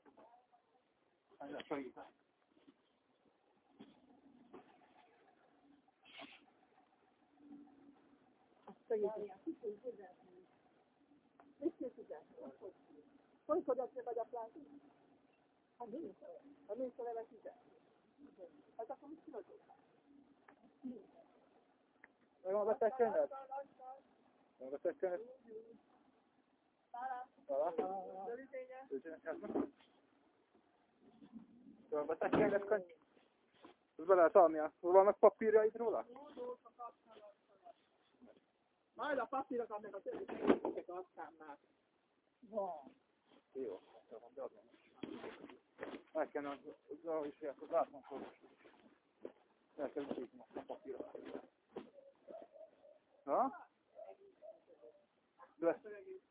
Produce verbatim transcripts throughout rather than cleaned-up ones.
Segítek. Hogy fogyasztja vagy a plázsit? Hát nincs. Ha nincs a leve tízet. Hát akkor mit csinálod? Megvan a betegkönyvet? Megvan a betegkönyvet? Szállás? Rövidénye? Megvan a betegkönyvet könyv? Ez be lehet adni, vannak papírjaid róla? Majd a papírokat meg a többi aztán már. Van. Jó, beadom. Meg kell, az arra is járt, az látnom fogos. El kell ügyítni a papírokat. Ha? Lesz.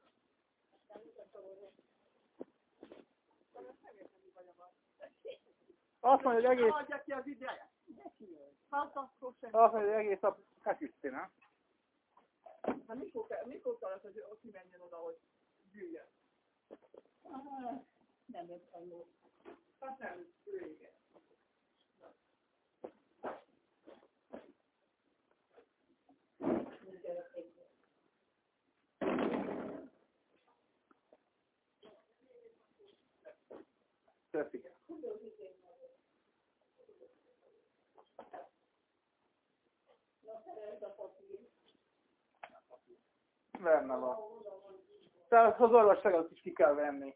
Azt mondja, hogy egész... Adja ki az ideje. Hát akkor sem. Azt mondja, hogy egész nap feküdti, nem? Hát mikor, mikor kellett, hogy ott kimenjen oda, hogy gyűjjön? Nem jött a jó. Hát nem, régen. Teszik. Benne van. Tehát az orvosságot is ki kell venni.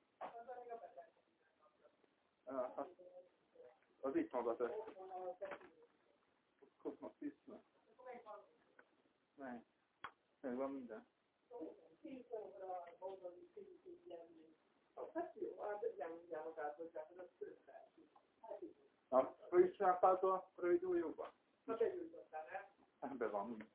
Ja, az itt maga tesz. Kopnak tisztna. Nem. Nem van minden. A friss sápától rövid ujjúban? Na te gyújtottál, nem? Ebben van mind.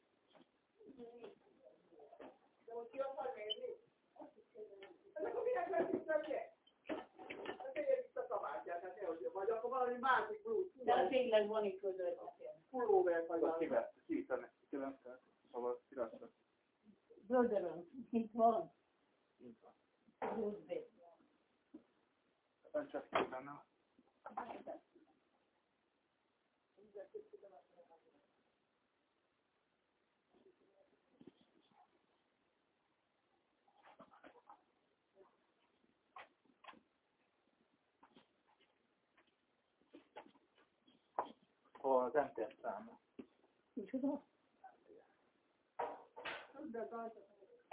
De most ki akar nézni? Hát akkor minek lesz itt a gyek? Hát tegyek itt a kabátját, hát nehogy vagy akkor valami másik blúz. De tényleg van itt között. Pulóver vagy Azt valami. kivett, kivíteni, kivett, szóval kirászra. Brotheröm, itt van. Így van. Húzd be. Nem csak ki benne. Az em té en száma. Micsoda? De rajta.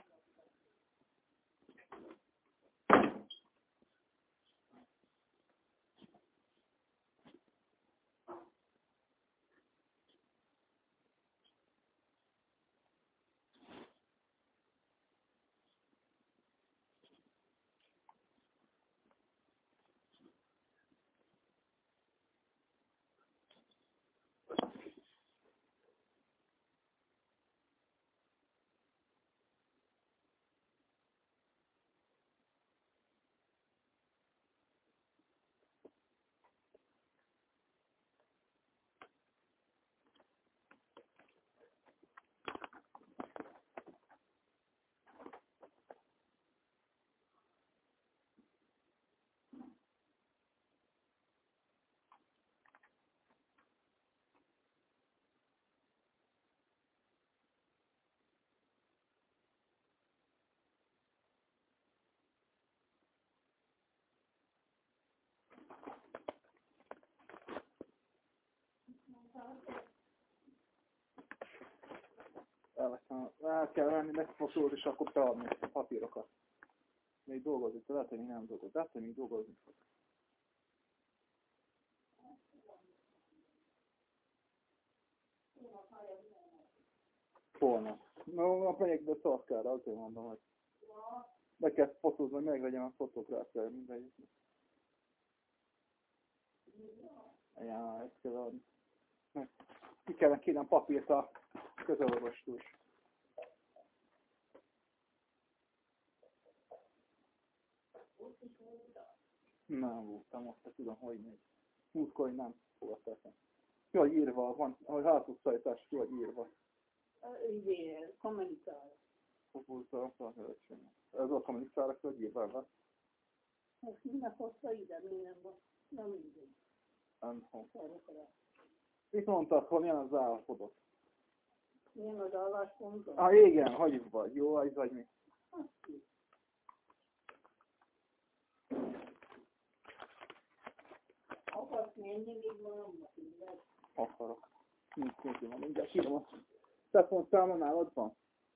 Elveszem, el kell venni, megfoszolod, és akkor beadni a papírokat. Még dolgozik, lehet, hogy még nem dolgozik, lehet, hogy még dolgozni fog. Holnap. No, a megyekbe szarkára, azért mondom, hogy meg kell fotózni, hogy megvegyem a fotográfia, mindegy. Ja, ezt kell adni. Ki kellene kérnem papírt a közorvostól is. Nem voltam ott, de tudom, hogy még. Múltkor nem fogadták el. Ki vagy írva, van, ahogy házhozszállítás, ki vagy írva. Igen, kommunikál. Fotózza, ez a kommunikálra, ki vagy írva, Most minden hozta ide, minden volt. Nem mindegy. Nem tudom. Arra. Mit mondtad, hol milyen az állapodot? Milyen az álláspontom? Ah, igen, hogy vagy? Jó, vagy vagy mi? Akarsz menni, még ma nem mondom. Akarok. Nincs nincs, van, mindjárt kírom a telefonszámon nálad van?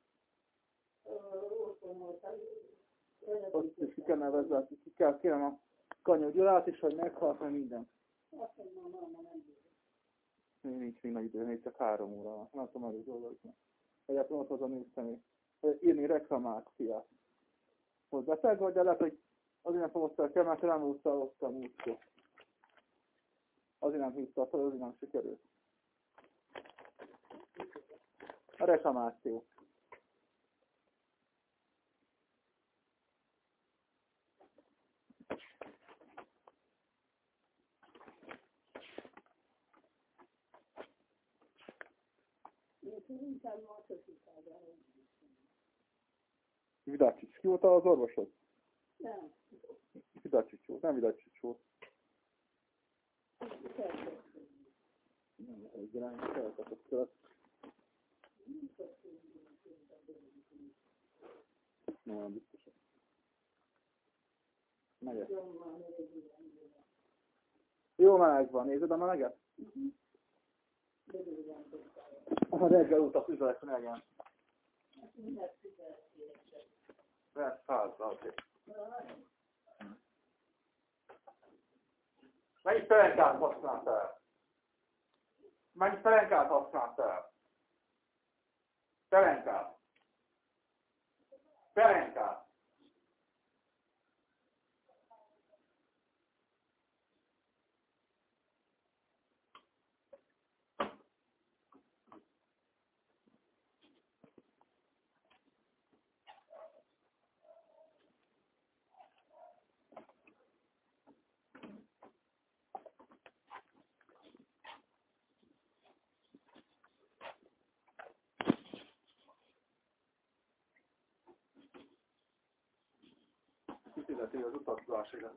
Azt is ki kell nevezni, ki kell kérem a kanyargyulát is, hogy meghalt, meg minden. Azt mondom, nem, nem, nem. Nincs még nagy idő, még csak három óra van. Nem tudom elég dolgozni. Egyáltalán ott az a nőszemé. Írni reklamáciát. Hogy beteg vagy, de lehet, hogy azért nem fogod kell, mert nem volt ott a múltkor. Azért nem hívtad fel, azért nem sikerült. A reklamáció. Vidácsics. Ki volt az orvosod? Nem. Vidácsics volt, nem Vidácsics volt. Nem, egy irány feltetett követ. Nem olyan biztosan. Megyek. Jó meleg van, nézed a meleget? A reggel óta füzelek melegen. Lesz százza azért. Melyik pelenkát használtál? Melyik pelenkát használtál? Pelenkát. Pelenkát. Fizeti az utazásokat.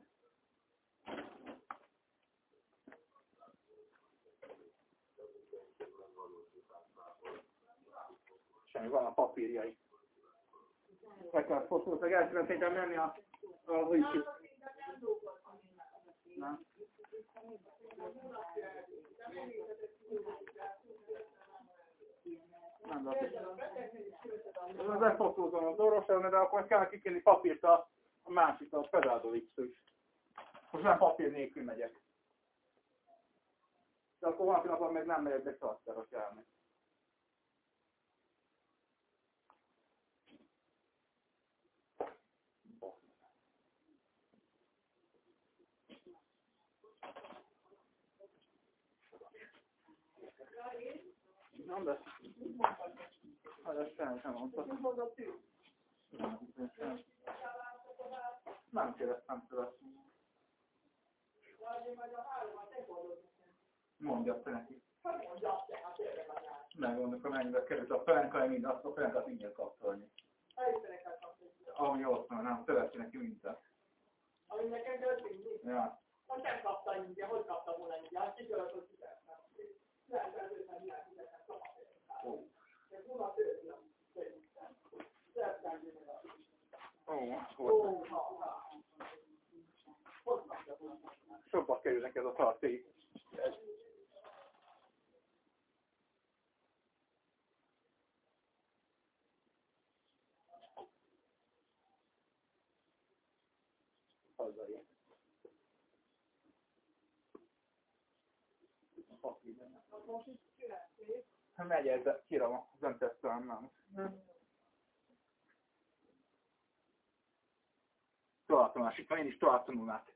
Semmi, van a papírjai. Meg kell fotót, meg el tudom szerintem menni a... ahogy ki... Nem. Nem lehet. Befotózom az orvoson, de akkor kell kikérni papírt a a másik, a pedáldoviksztől is. Most nem papír nélkül megyek. De akkor valaki napon meg nem megyek be szartára kelni. Nem, de... Hát ezt semmi sem mondta. Nem kérdeztem tőle. Mondja te neki. Megmondjuk, hogy mennyibe került a pelenka, mind azt a pelenkát ingyen kapcsolni. Ami ott van, nem, szereti neki mindent. Ami nekem történik? Ja. Most nem kapta ingyen, hogy kapta volna ingyen? Hát kikölött, hogy fizetnek. Nem, nem, nem, nem, nem, fizetnek, szabad. Ez nulla tőle, szerintem. Ó, volt. Sokba kerül neked a tarték. Hazai. Megy, de kírom, nem teszem, nem. Találtam másik, én is találtam unát.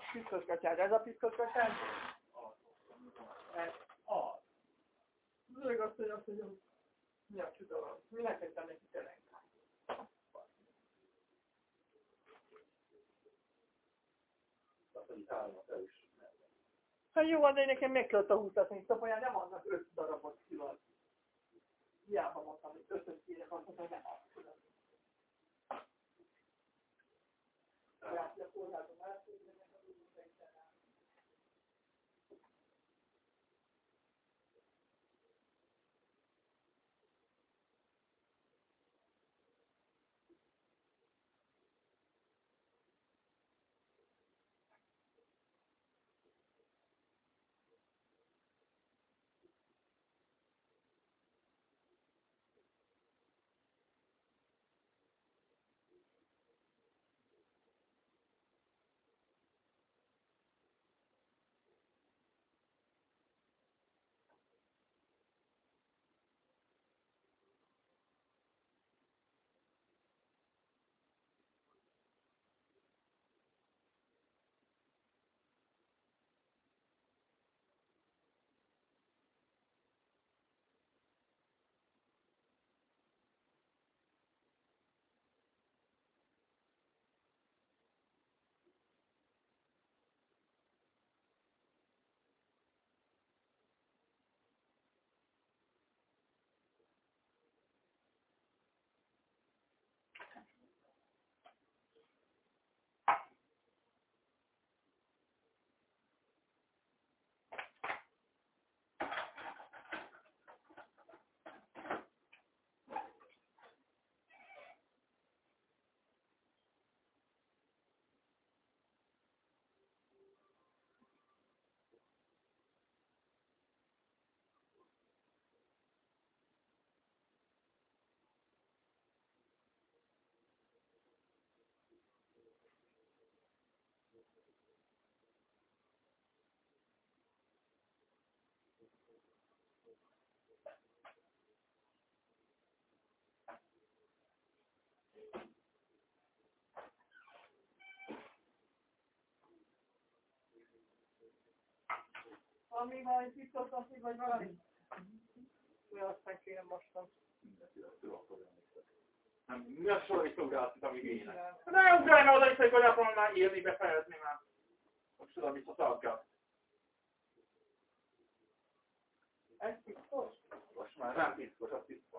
piszkos katyád, ez a piszkos katyád? Ez az. Zöld azt, hogy azt mondjam, mi a csuda, minek tettem neki tényleg? Hát jó, de én nekem meg kellett a húszat, mint szapaján nem adnak öt darabot kilad. Hiába mondtam, hogy ötöt kérek, azt mondtam, hogy nem adnak külön. Tehát a kórházon elszűrnek a újságban. Valami valami piszkosnak, vagy valami? Olyan aztán kéne mostan. Nem, mi a sor is ugrálsz itt, amíg ének? Ne ugrálj már oda is, hogy akarom már írni, befejezni már. Most tudom, mit a szalkat. Ez piszkos? Most már nem piszkos, az piszkos.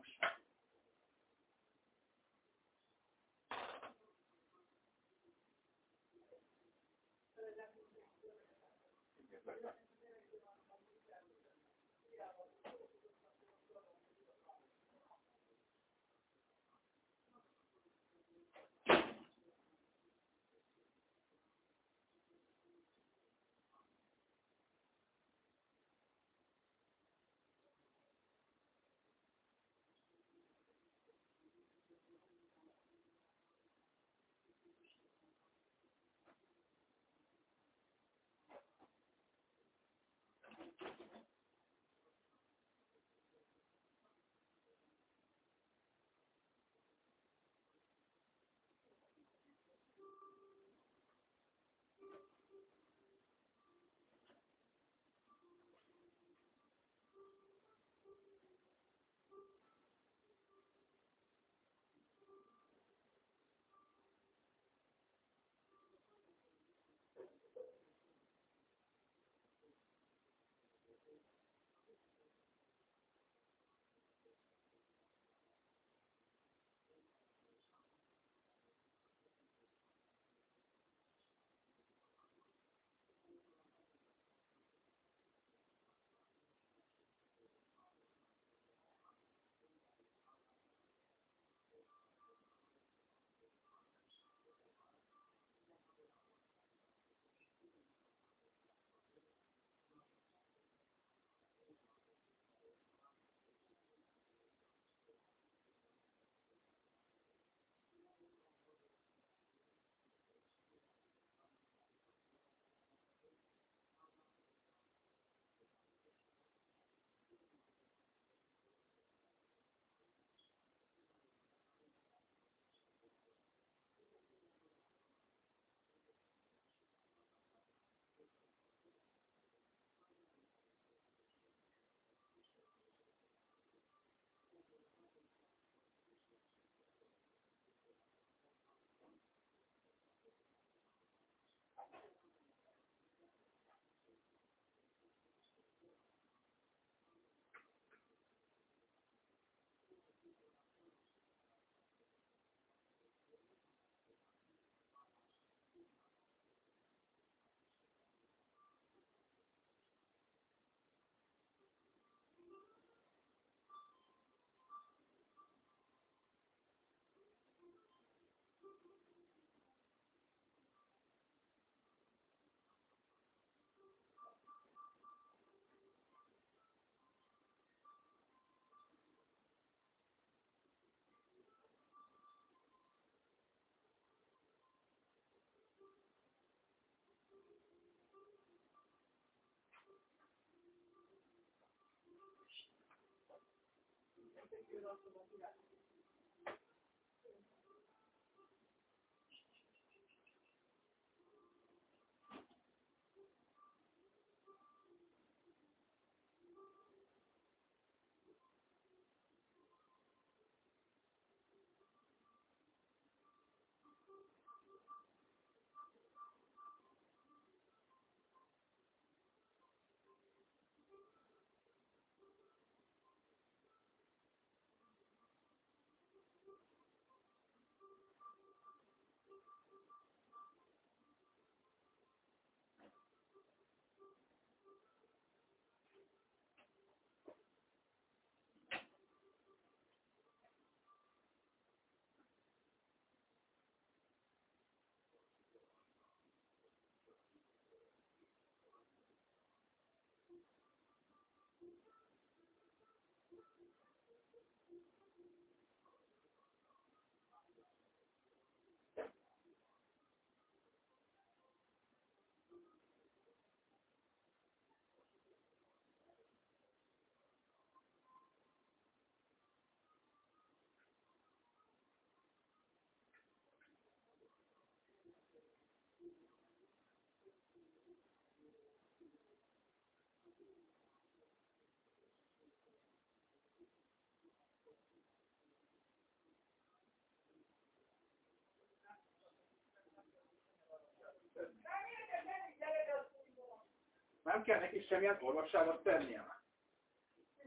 Nem kell neki semmilyen orvosságot tennie.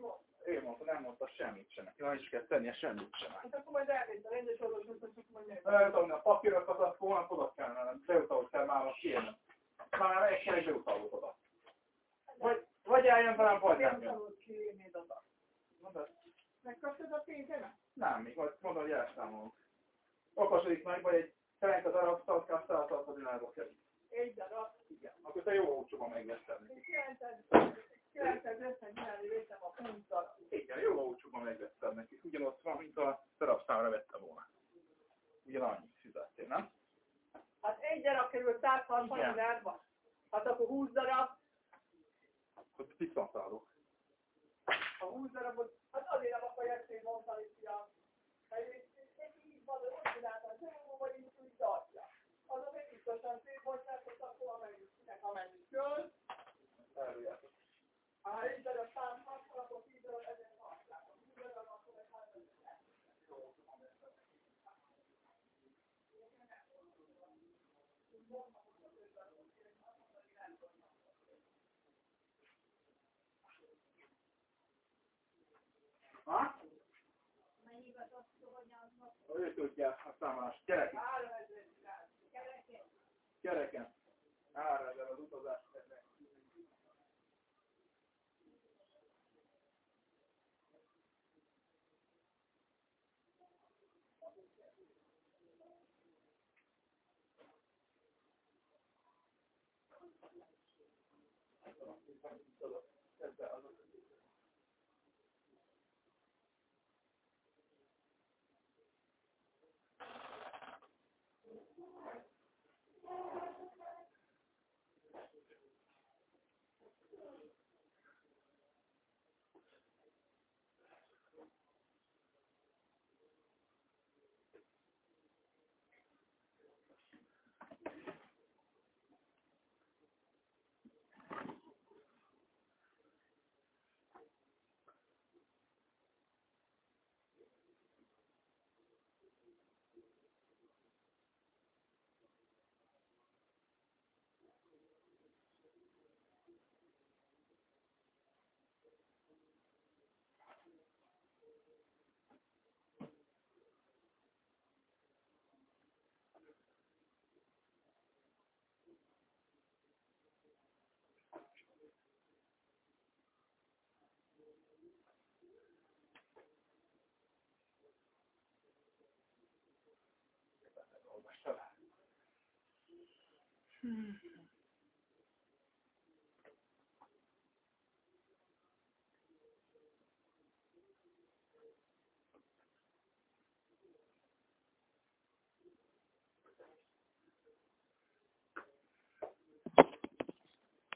Én mondta, nem mondta semmit sem. Ja, is kell tennie semmit sem. Hát akkor majd elmész a rendes orvoshoz, hogy csak majd meg. Tudom, a papírokat azt volna oda kellene, beutalót kell már most kijönni. Már meg kell egy beutalót oda. Vagy, vagy eljön velem, vagy nem jön. Beutalót kiírnéd oda. Mondod? Megkaptad a pénzemet? Nem, még majd mondom, hogy elszámolunk. Okosodik meg, vagy egy felenk az arabszalt, kell szálltat a dinárba kerül. Egy darab. Igen. Akkor te jó olcsóban megveszed neki. kilencszázötven nyelvi vettem a húsz darab. Igen, jó olcsóban megveszed neki. Ugyanott van, mint a darabszámra vette volna. Ugyanannyit fizettél, nem? Hát egy darab kerül száz hatvan ezerba. Hát akkor húsz darab. Akkor viszontlátok. A húsz darabot, hát azért nem akarják szép mondani, fiam. Mert így van, hogy úgy csináltam, hogy jó, vagy így úgy tartja. Azok egy biztosan szép mondják, hogy akkor amennyit, kinek amennyit jön. Elrüljátok. Ha egy darab szám hatvan, akkor tíz darab ezer hatvan. húsz darab, akkor egy három ezer. Ha? Ő tudja a számolást. Kereken. Kereken. Háromezer az utazás. Ezzel azok.